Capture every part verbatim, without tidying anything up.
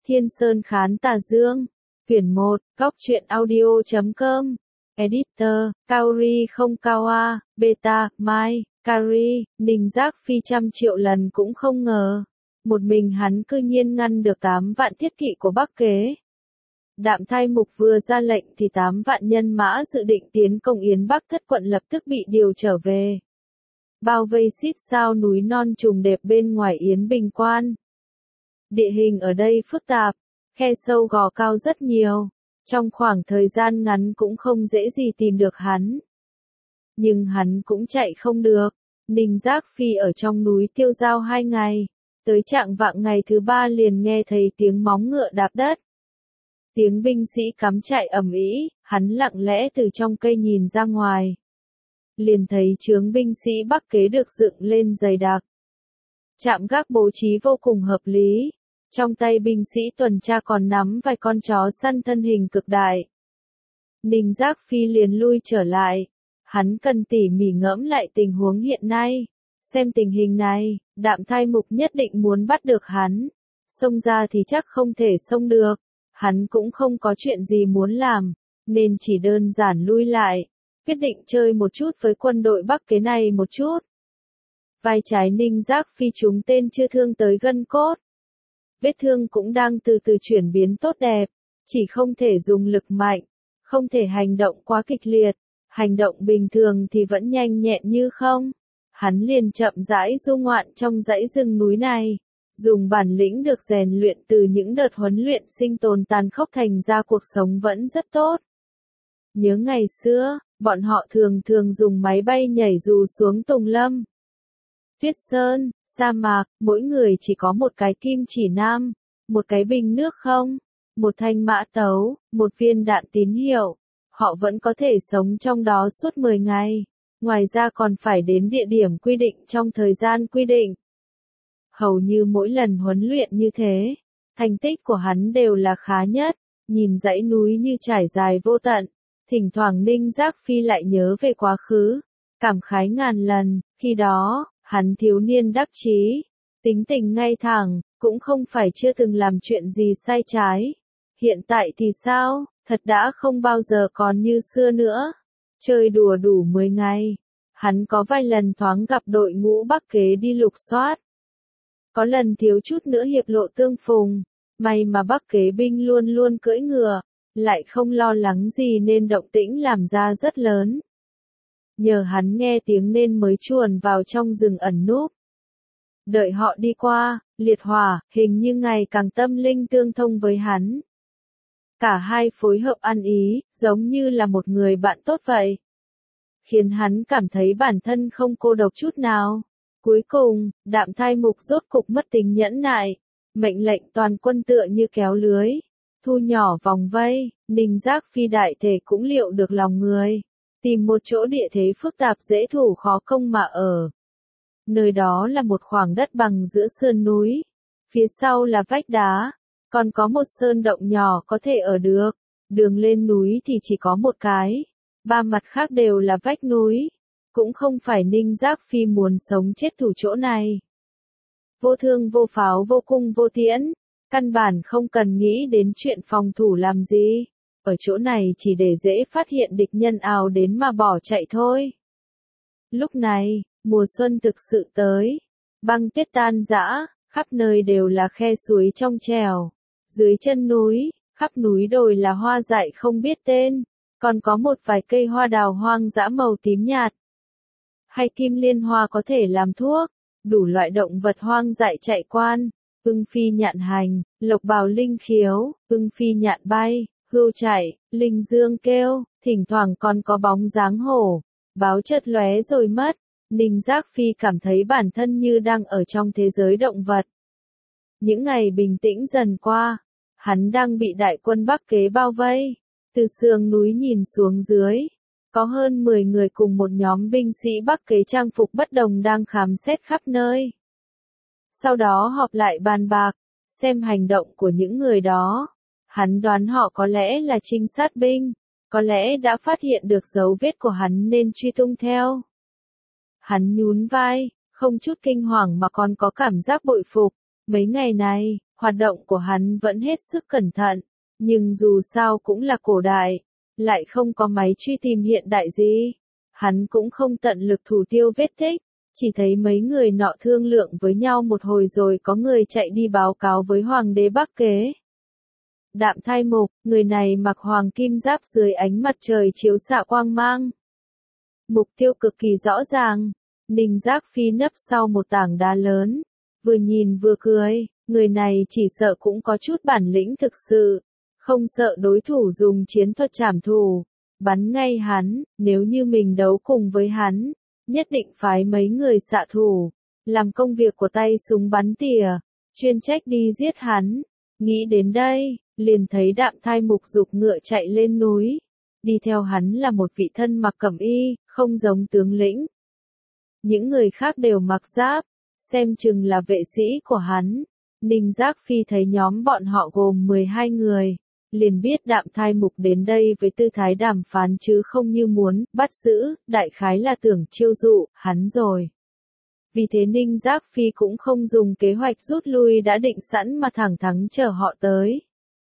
Thiên Sơn Khán Tà Dương. Quyển một, góc truyện audio chấm com. Editor, Kaori không Kawa, Beta, Mai, Kari, Ninh Giác Phi trăm triệu lần cũng không ngờ. Một mình hắn cư nhiên ngăn được tám vạn thiết kỵ của Bắc Kế. Đạm Thai Mục vừa ra lệnh thì tám vạn nhân mã dự định tiến công Yến Bắc Thất quận lập tức bị điều trở về. Bao vây xít sao núi non trùng đẹp bên ngoài Yến Bình Quan. Địa hình ở đây phức tạp, khe sâu gò cao rất nhiều, trong khoảng thời gian ngắn cũng không dễ gì tìm được hắn. Nhưng hắn cũng chạy không được, Ninh Giác Phi ở trong núi tiêu dao hai ngày, tới trạng vạng ngày thứ ba liền nghe thấy tiếng móng ngựa đạp đất. Tiếng binh sĩ cắm trại ầm ĩ, hắn lặng lẽ từ trong cây nhìn ra ngoài. Liền thấy chướng binh sĩ Bắc Kế được dựng lên dày đặc. Trạm gác bố trí vô cùng hợp lý. Trong tay binh sĩ tuần tra còn nắm vài con chó săn thân hình cực đại. Ninh Giác Phi liền lui trở lại. Hắn cần tỉ mỉ ngẫm lại tình huống hiện nay. Xem tình hình này, Đạm Thai Mục nhất định muốn bắt được hắn. Xông ra thì chắc không thể xông được. Hắn cũng không có chuyện gì muốn làm, nên chỉ đơn giản lui lại. Quyết định chơi một chút với quân đội Bắc Kế này một chút. Vai trái Ninh Giác Phi trúng tên chưa thương tới gân cốt. Vết thương cũng đang từ từ chuyển biến tốt đẹp, chỉ không thể dùng lực mạnh, không thể hành động quá kịch liệt, hành động bình thường thì vẫn nhanh nhẹn như không. Hắn liền chậm rãi du ngoạn trong dãy rừng núi này, dùng bản lĩnh được rèn luyện từ những đợt huấn luyện sinh tồn tàn khốc thành ra cuộc sống vẫn rất tốt. Nhớ ngày xưa, bọn họ thường thường dùng máy bay nhảy dù xuống Tùng Lâm. Tuyết Sơn, sa mạc, mỗi người chỉ có một cái kim chỉ nam, một cái bình nước không, một thanh mã tấu, một viên đạn tín hiệu. Họ vẫn có thể sống trong đó suốt mười ngày, ngoài ra còn phải đến địa điểm quy định trong thời gian quy định. Hầu như mỗi lần huấn luyện như thế, thành tích của hắn đều là khá nhất, nhìn dãy núi như trải dài vô tận. Thỉnh thoảng Ninh Giác Phi lại nhớ về quá khứ, cảm khái ngàn lần, khi đó, hắn thiếu niên đắc chí, tính tình ngay thẳng, cũng không phải chưa từng làm chuyện gì sai trái. Hiện tại thì sao, thật đã không bao giờ còn như xưa nữa. Chơi đùa đủ mười ngày, hắn có vài lần thoáng gặp đội ngũ Bắc Kế đi lục soát. Có lần thiếu chút nữa hiệp lộ tương phùng, may mà Bắc Kế binh luôn luôn cưỡi ngựa, lại không lo lắng gì nên động tĩnh làm ra rất lớn. Nhờ hắn nghe tiếng nên mới chuồn vào trong rừng ẩn núp. Đợi họ đi qua, Liệt Hỏa, hình như ngày càng tâm linh tương thông với hắn. Cả hai phối hợp ăn ý, giống như là một người bạn tốt vậy. Khiến hắn cảm thấy bản thân không cô độc chút nào. Cuối cùng, Đạm Thai Mục rốt cục mất tính nhẫn nại. Mệnh lệnh toàn quân tựa như kéo lưới. Thu nhỏ vòng vây, Ninh Giác Phi đại thể cũng liệu được lòng người. Tìm một chỗ địa thế phức tạp dễ thủ khó công mà ở. Nơi đó là một khoảng đất bằng giữa sơn núi. Phía sau là vách đá. Còn có một sơn động nhỏ có thể ở được. Đường lên núi thì chỉ có một cái. Ba mặt khác đều là vách núi. Cũng không phải Ninh Giác Phi muốn sống chết thủ chỗ này. Vô thương vô pháo vô cung vô tiễn. Căn bản không cần nghĩ đến chuyện phòng thủ làm gì. Ở chỗ này chỉ để dễ phát hiện địch nhân ào đến mà bỏ chạy thôi. Lúc này, mùa xuân thực sự tới. Băng tuyết tan rã, khắp nơi đều là khe suối trong trèo. Dưới chân núi, khắp núi đồi là hoa dại không biết tên. Còn có một vài cây hoa đào hoang dã màu tím nhạt. Hay kim liên hoa có thể làm thuốc. Đủ loại động vật hoang dại chạy quan. Ưng phi nhạn hành, lộc bào linh khiếu, ưng phi nhạn bay, hươu chạy, linh dương kêu, thỉnh thoảng còn có bóng dáng hổ, báo chợt lóe rồi mất. Ninh Giác Phi cảm thấy bản thân như đang ở trong thế giới động vật. Những ngày bình tĩnh dần qua, hắn đang bị đại quân Bắc Kế bao vây. Từ sườn núi nhìn xuống dưới, có hơn mười người cùng một nhóm binh sĩ Bắc Kế trang phục bất đồng đang khám xét khắp nơi. Sau đó họp lại bàn bạc, xem hành động của những người đó. Hắn đoán họ có lẽ là trinh sát binh, có lẽ đã phát hiện được dấu vết của hắn nên truy tung theo. Hắn nhún vai, không chút kinh hoàng mà còn có cảm giác bội phục. Mấy ngày này, Hoạt động của hắn vẫn hết sức cẩn thận, nhưng dù sao cũng là cổ đại, lại không có máy truy tìm hiện đại gì. Hắn cũng không tận lực thủ tiêu vết tích, chỉ thấy mấy người nọ thương lượng với nhau một hồi rồi có người chạy đi báo cáo với hoàng đế Bắc Kế. Đạm Thai Mục, người này mặc hoàng kim giáp dưới ánh mặt trời chiếu xạ quang mang. Mục tiêu cực kỳ rõ ràng, Ninh Giác Phi nấp sau một tảng đá lớn, vừa nhìn vừa cười, người này chỉ sợ cũng có chút bản lĩnh thực sự, không sợ đối thủ dùng chiến thuật trảm thủ, bắn ngay hắn, nếu như mình đấu cùng với hắn, nhất định phái mấy người xạ thủ, làm công việc của tay súng bắn tỉa, chuyên trách đi giết hắn. Nghĩ đến đây, liền thấy Đạm Thai Mục giục ngựa chạy lên núi, đi theo hắn là một vị thân mặc cẩm y, không giống tướng lĩnh. Những người khác đều mặc giáp, xem chừng là vệ sĩ của hắn. Ninh Giác Phi thấy nhóm bọn họ gồm mười hai người, liền biết Đạm Thai Mục đến đây với tư thái đàm phán chứ không như muốn bắt giữ, đại khái là tưởng chiêu dụ hắn rồi. Vì thế Ninh Giác Phi cũng không dùng kế hoạch rút lui đã định sẵn mà thẳng thắn chờ họ tới.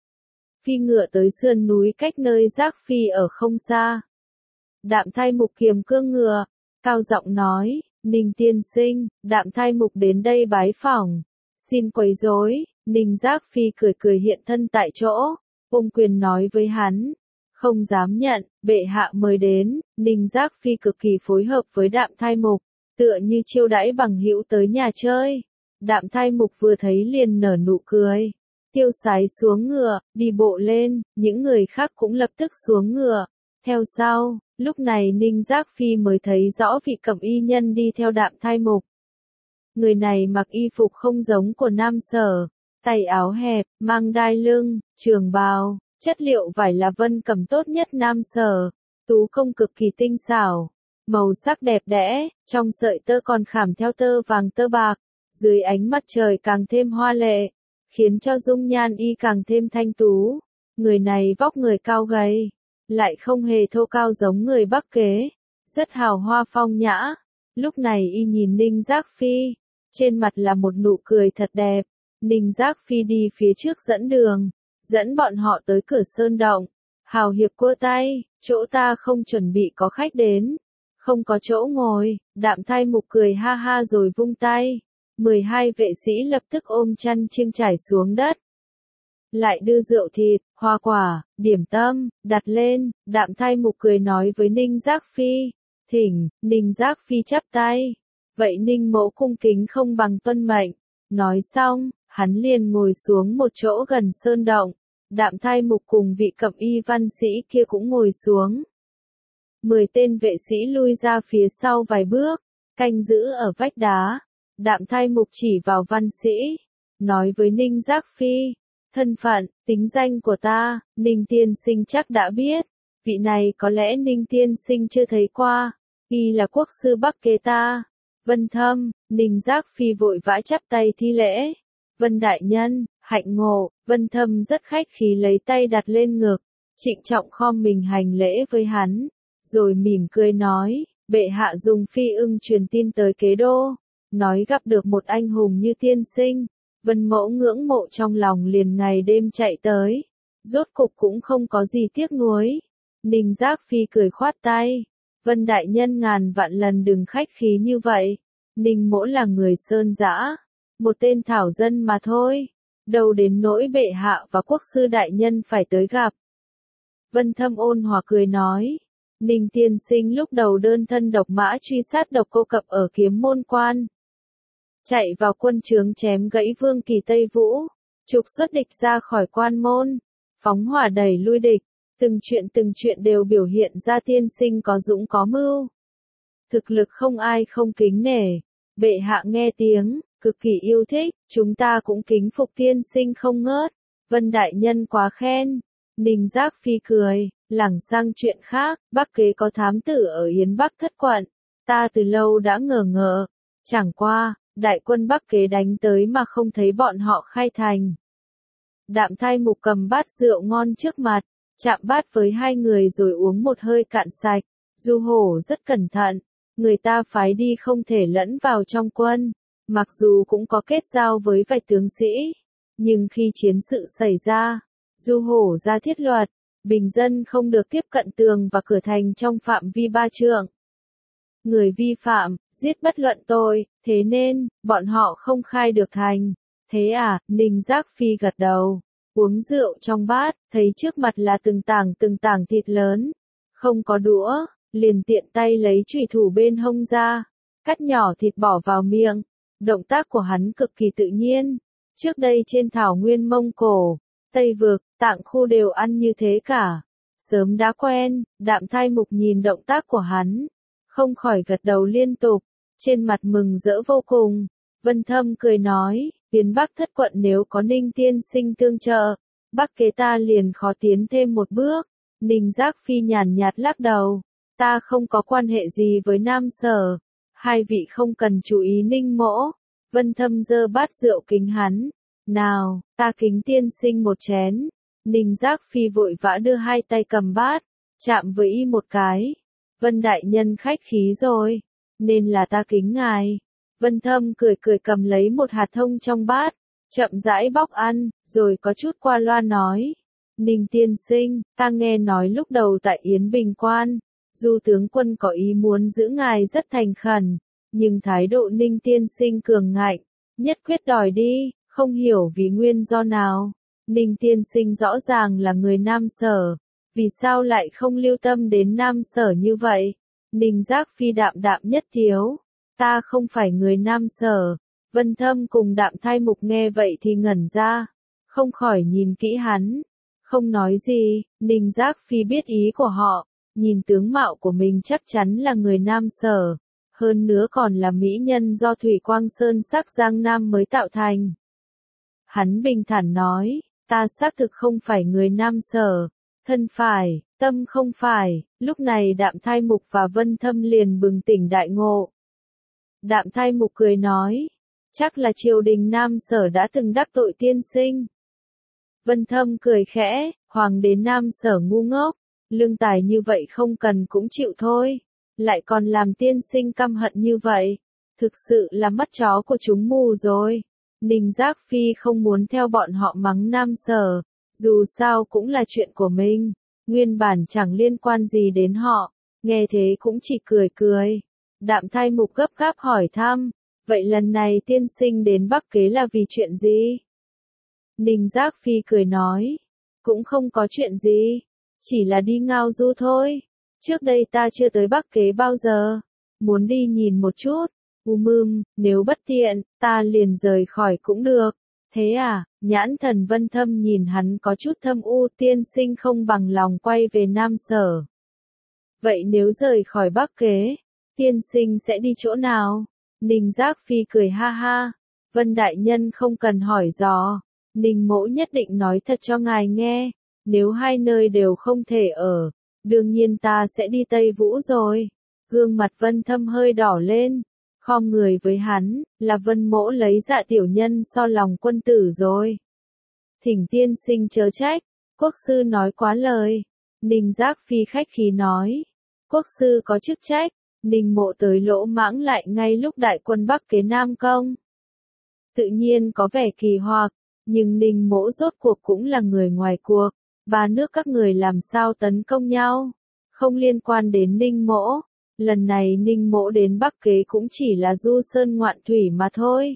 Phi ngựa tới sườn núi cách nơi Giác Phi ở không xa. Đạm Thai Mục kiềm cương ngựa, cao giọng nói, Ninh tiên sinh, Đạm Thai Mục đến đây bái phỏng, xin quấy rối. Ninh Giác Phi cười cười hiện thân tại chỗ, ôm quyền nói với hắn, không dám nhận, bệ hạ mời đến. Ninh Giác Phi cực kỳ phối hợp với Đạm Thai Mục, tựa như chiêu đãi bằng hữu tới nhà chơi. Đạm Thai Mục vừa thấy liền nở nụ cười, tiêu sái xuống ngựa, đi bộ lên, những người khác cũng lập tức xuống ngựa, theo sau. Lúc này Ninh Giác Phi mới thấy rõ vị cẩm y nhân đi theo Đạm Thai Mục. Người này mặc y phục không giống của Nam Sở, tay áo hẹp, mang đai lưng, trường bào, chất liệu vải là vân cẩm tốt nhất Nam Sở, tú công cực kỳ tinh xảo, màu sắc đẹp đẽ, trong sợi tơ còn khảm theo tơ vàng tơ bạc, dưới ánh mặt trời càng thêm hoa lệ, khiến cho dung nhan y càng thêm thanh tú. Người này vóc người cao gầy, lại không hề thô cao giống người Bắc Kế, rất hào hoa phong nhã. Lúc này y nhìn Ninh Giác Phi, trên mặt là một nụ cười thật đẹp. Ninh Giác Phi đi phía trước dẫn đường, dẫn bọn họ tới cửa sơn động. Hào hiệp cua tay, chỗ ta không chuẩn bị có khách đến, không có chỗ ngồi. Đạm Thai Mục cười ha ha rồi vung tay, mười hai vệ sĩ lập tức ôm chăn chiêng trải xuống đất. Lại đưa rượu thịt, hoa quả, điểm tâm, đặt lên. Đạm Thai Mục cười nói với Ninh Giác Phi, thỉnh. Ninh Giác Phi chắp tay, vậy Ninh mỗ cung kính không bằng tuân mệnh. Nói xong, hắn liền ngồi xuống một chỗ gần sơn động. Đạm Thai Mục cùng vị cẩm y văn sĩ kia cũng ngồi xuống. Mười tên vệ sĩ lui ra phía sau vài bước, canh giữ ở vách đá. Đạm Thai Mục chỉ vào văn sĩ, nói với Ninh Giác Phi, thân phận, tính danh của ta, Ninh tiên sinh chắc đã biết. Vị này có lẽ Ninh tiên sinh chưa thấy qua, y là quốc sư Bắc Kế ta, Vân Thâm. Ninh Giác Phi vội vã chắp tay thi lễ, Vân đại nhân, hạnh ngộ. Vân Thâm rất khách khí lấy tay đặt lên ngực, trịnh trọng khom mình hành lễ với hắn, rồi mỉm cười nói, bệ hạ dùng phi ưng truyền tin tới Kế đô, nói gặp được một anh hùng như tiên sinh. Vân mẫu ngưỡng mộ trong lòng liền ngày đêm chạy tới, rốt cục cũng không có gì tiếc nuối. Ninh Giác Phi cười khoát tay, Vân đại nhân ngàn vạn lần đừng khách khí như vậy, Ninh mỗ là người sơn dã, một tên thảo dân mà thôi, đâu đến nỗi bệ hạ và quốc sư đại nhân phải tới gặp. Vân Thâm ôn hòa cười nói, Ninh tiên sinh lúc đầu đơn thân độc mã truy sát Độc Cô Cập ở Kiếm Môn Quan, chạy vào quân trướng chém gãy Vương Kỳ Tây Vũ, trục xuất địch ra khỏi quan môn, phóng hỏa đẩy lui địch, từng chuyện từng chuyện đều biểu hiện ra tiên sinh có dũng có mưu. Thực lực không ai không kính nể, bệ hạ nghe tiếng, cực kỳ yêu thích, chúng ta cũng kính phục tiên sinh không ngớt. Vân đại nhân quá khen. Ninh Giác Phi cười, lảng sang chuyện khác, Bắc Kế có thám tử ở Yến Bắc thất quận, ta từ lâu đã ngờ ngợ, chẳng qua, đại quân Bắc Kế đánh tới mà không thấy bọn họ khai thành. Đạm Thai Mục cầm bát rượu ngon trước mặt, chạm bát với hai người rồi uống một hơi cạn sạch. Du Hổ rất cẩn thận, người ta phái đi không thể lẫn vào trong quân, mặc dù cũng có kết giao với vài tướng sĩ, Nhưng khi chiến sự xảy ra, Du Hổ ra thiết luật, bình dân không được tiếp cận tường và cửa thành trong phạm vi ba trượng. Người vi phạm, giết bất luận tội, thế nên, bọn họ không khai được thành. Thế à, Ninh Giác Phi gật đầu, uống rượu trong bát, thấy trước mặt là từng tảng từng tảng thịt lớn. Không có đũa, liền tiện tay lấy chùy thủ bên hông ra, cắt nhỏ thịt bỏ vào miệng. Động tác của hắn cực kỳ tự nhiên. Trước đây trên thảo nguyên Mông Cổ, Tây Vực, Tạng khu đều ăn như thế cả. Sớm đã quen, Đạm Thai Mục nhìn động tác của hắn, không khỏi gật đầu liên tục, trên mặt mừng rỡ vô cùng. Vân Thâm cười nói, tiến Bắc thất quận nếu có Ninh tiên sinh tương trợ, Bắc kế ta liền khó tiến thêm một bước. Ninh Giác Phi nhàn nhạt lắc đầu, ta không có quan hệ gì với Nam Sở, hai vị không cần chú ý Ninh mỗ. Vân Thâm giơ bát rượu kính hắn, nào, ta kính tiên sinh một chén. Ninh Giác Phi vội vã đưa hai tay cầm bát, chạm với y một cái. Vân đại nhân khách khí rồi, nên là ta kính ngài. Vân Thâm cười cười cầm lấy một hạt thông trong bát, chậm rãi bóc ăn, rồi có chút qua loa nói. Ninh tiên sinh, ta nghe nói lúc đầu tại Yến Bình Quan, Du tướng quân có ý muốn giữ ngài rất thành khẩn, nhưng thái độ Ninh tiên sinh cường ngạnh, nhất quyết đòi đi, không hiểu vì nguyên do nào. Ninh tiên sinh rõ ràng là người Nam Sở, vì sao lại không lưu tâm đến Nam Sở như vậy? Ninh Giác Phi đạm đạm nhất thiếu, ta không phải người Nam Sở. Vân Thâm cùng Đạm Thai Mục nghe vậy thì ngẩn ra, không khỏi nhìn kỹ hắn, không nói gì. Ninh Giác Phi biết ý của họ, nhìn tướng mạo của mình chắc chắn là người Nam Sở, hơn nữa còn là mỹ nhân do Thủy Quang Sơn sắc Giang Nam mới tạo thành. Hắn bình thản nói, ta xác thực không phải người Nam Sở, thân phải, tâm không phải. Lúc này Đạm Thai Mục và Vân Thâm liền bừng tỉnh đại ngộ. Đạm Thai Mục cười nói, chắc là triều đình Nam Sở đã từng đắc tội tiên sinh. Vân Thâm cười khẽ, hoàng đế Nam Sở ngu ngốc, lương tài như vậy không cần cũng chịu thôi, lại còn làm tiên sinh căm hận như vậy, thực sự là mắt chó của chúng mù rồi. Ninh Giác Phi không muốn theo bọn họ mắng Nam Sở, dù sao cũng là chuyện của mình, nguyên bản chẳng liên quan gì đến họ, nghe thế cũng chỉ cười cười. Đạm Thai Mục gấp gáp hỏi thăm, vậy lần này tiên sinh đến Bắc Kế là vì chuyện gì? Ninh Giác Phi cười nói, cũng không có chuyện gì, chỉ là đi ngao du thôi. Trước đây ta chưa tới Bắc Kế bao giờ, muốn đi nhìn một chút. Ùm ừm, nếu bất tiện, ta liền rời khỏi cũng được. Thế à, nhãn thần Vân Thâm nhìn hắn có chút thâm u, tiên sinh không bằng lòng quay về Nam Sở. Vậy nếu rời khỏi Bắc Kế, tiên sinh sẽ đi chỗ nào? Ninh Giác Phi cười ha ha, Vân đại nhân không cần hỏi dò, Ninh mỗ nhất định nói thật cho ngài nghe, nếu hai nơi đều không thể ở, đương nhiên ta sẽ đi Tây Vũ rồi. Gương mặt Vân Thâm hơi đỏ lên, khom người với hắn, là Vân mỗ lấy dạ tiểu nhân so lòng quân tử rồi. Thỉnh tiên sinh chớ trách, quốc sư nói quá lời. Ninh Giác Phi khách khí nói, quốc sư có chức trách. Ninh mộ tới lỗ mãng lại ngay lúc đại quân Bắc Kế Nam công. Tự nhiên có vẻ kỳ hoặc, nhưng Ninh mộ rốt cuộc cũng là người ngoài cuộc, ba nước các người làm sao tấn công nhau, không liên quan đến Ninh mộ. Lần này Ninh mộ đến Bắc Kế cũng chỉ là du sơn ngoạn thủy mà thôi.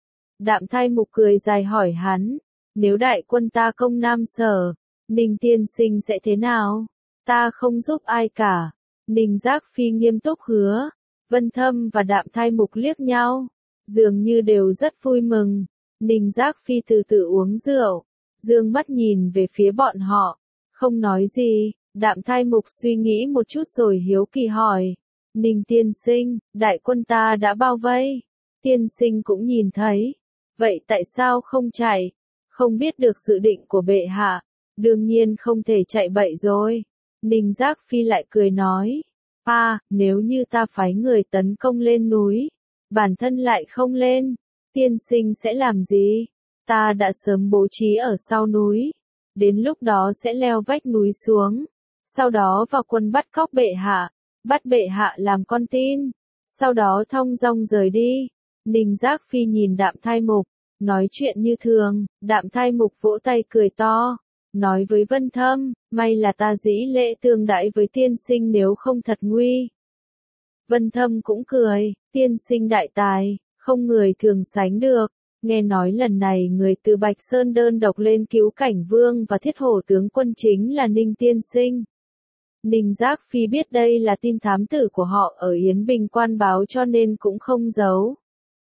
Đạm Thai Mục cười dài hỏi hắn, nếu đại quân ta công Nam Sở, Ninh tiên sinh sẽ thế nào? Ta không giúp ai cả. Ninh Giác Phi nghiêm túc hứa. Vân Thâm và Đạm Thai Mục liếc nhau, dường như đều rất vui mừng. Ninh Giác Phi từ từ uống rượu, dương mắt nhìn về phía bọn họ, không nói gì. Đạm Thai Mục suy nghĩ một chút rồi hiếu kỳ hỏi, Ninh tiên sinh, đại quân ta đã bao vây, tiên sinh cũng nhìn thấy, vậy tại sao không chạy? Không biết được dự định của bệ hạ, đương nhiên không thể chạy bậy rồi. Ninh Giác Phi lại cười nói, à, nếu như ta phái người tấn công lên núi, bản thân lại không lên, tiên sinh sẽ làm gì? Ta đã sớm bố trí ở sau núi, đến lúc đó sẽ leo vách núi xuống, sau đó vào quân bắt cóc bệ hạ, bắt bệ hạ làm con tin, sau đó thong dong rời đi. Ninh Giác Phi nhìn Đạm Thai Mục, Nói chuyện như thường, Đạm Thai Mục vỗ tay cười to, nói với Vân Thâm, may là ta dĩ lễ tương đãi với tiên sinh nếu không thật nguy. Vân Thâm cũng cười, tiên sinh đại tài, không người thường sánh được. Nghe nói lần này người từ Bạch Sơn đơn độc lên cứu Cảnh Vương và Thiết Hổ tướng quân chính là Ninh tiên sinh. Ninh Giác Phi biết đây là tin thám tử của họ ở Yến Bình quan báo cho nên cũng không giấu.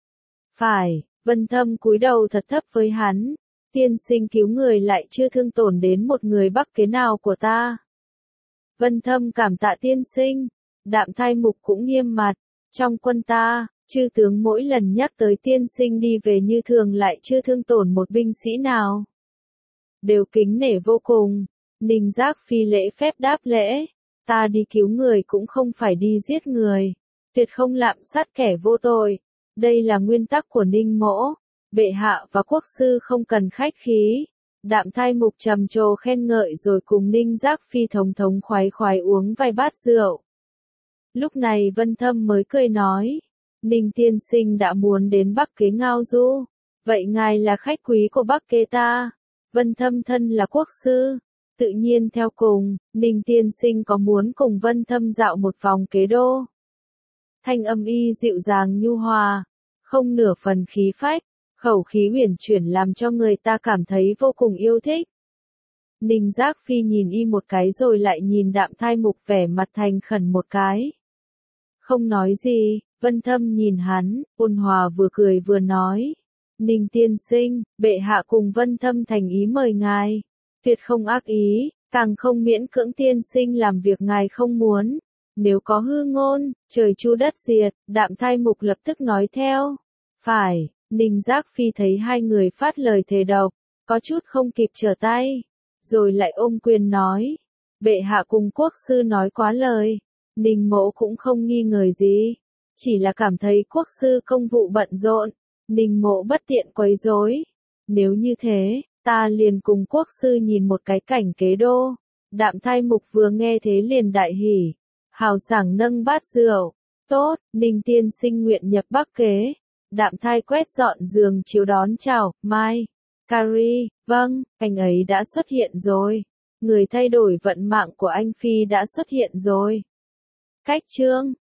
Phải, Vân Thâm cúi đầu thật thấp với hắn, tiên sinh cứu người lại chưa thương tổn đến một người Bắc Kế nào của ta. Vân Thâm cảm tạ tiên sinh, Đạm Thai Mục cũng nghiêm mặt, trong quân ta, chư tướng mỗi lần nhắc tới tiên sinh đi về như thường lại chưa thương tổn một binh sĩ nào. Đều kính nể vô cùng, Ninh Giác Phi lễ phép đáp lễ, ta đi cứu người cũng không phải đi giết người, tuyệt không lạm sát kẻ vô tội, đây là nguyên tắc của Ninh mỗ, bệ hạ và quốc sư không cần khách khí. Đạm Thai Mục trầm trồ khen ngợi rồi cùng Ninh Giác Phi thống thống khoái khoái uống vài bát rượu. Lúc này Vân Thâm mới cười nói, Ninh tiên sinh đã muốn đến Bắc Kế ngao du, vậy ngài là khách quý của Bắc Kế ta. Vân Thâm thân là quốc sư, tự nhiên theo cùng, Ninh tiên sinh có muốn cùng Vân Thâm dạo một vòng Kế đô. Thanh âm y dịu dàng nhu hòa, không nửa phần khí phách, khẩu khí uyển chuyển làm cho người ta cảm thấy vô cùng yêu thích. Ninh Giác Phi nhìn y một cái rồi lại nhìn Đạm Thai Mục vẻ mặt thành khẩn một cái. Không nói gì, Vân Thâm nhìn hắn, ôn hòa vừa cười vừa nói. Ninh tiên sinh, bệ hạ cùng Vân Thâm thành ý mời ngài. Tuyệt không ác ý, càng không miễn cưỡng tiên sinh làm việc ngài không muốn. Nếu có hư ngôn, trời chu đất diệt, Đạm Thai Mục lập tức nói theo. Phải, Ninh Giác Phi thấy hai người phát lời thề độc, có chút không kịp trở tay. Rồi lại ôm quyền nói. Bệ hạ cùng quốc sư nói quá lời. Ninh mỗ cũng không nghi ngờ gì. Chỉ là cảm thấy quốc sư công vụ bận rộn. Ninh mỗ bất tiện quấy rối. Nếu như thế, ta liền cùng quốc sư nhìn một cái cảnh Kế đô. Đạm Thai Mục vừa nghe thế liền đại hỉ. Hào sảng nâng bát rượu. Tốt, Ninh tiên sinh nguyện nhập Bắc Kế. Đạm Thai quét dọn giường chiếu đón chào, Mai. Carrie, vâng, anh ấy đã xuất hiện rồi. Người thay đổi vận mạng của anh Phi đã xuất hiện rồi. Cách chương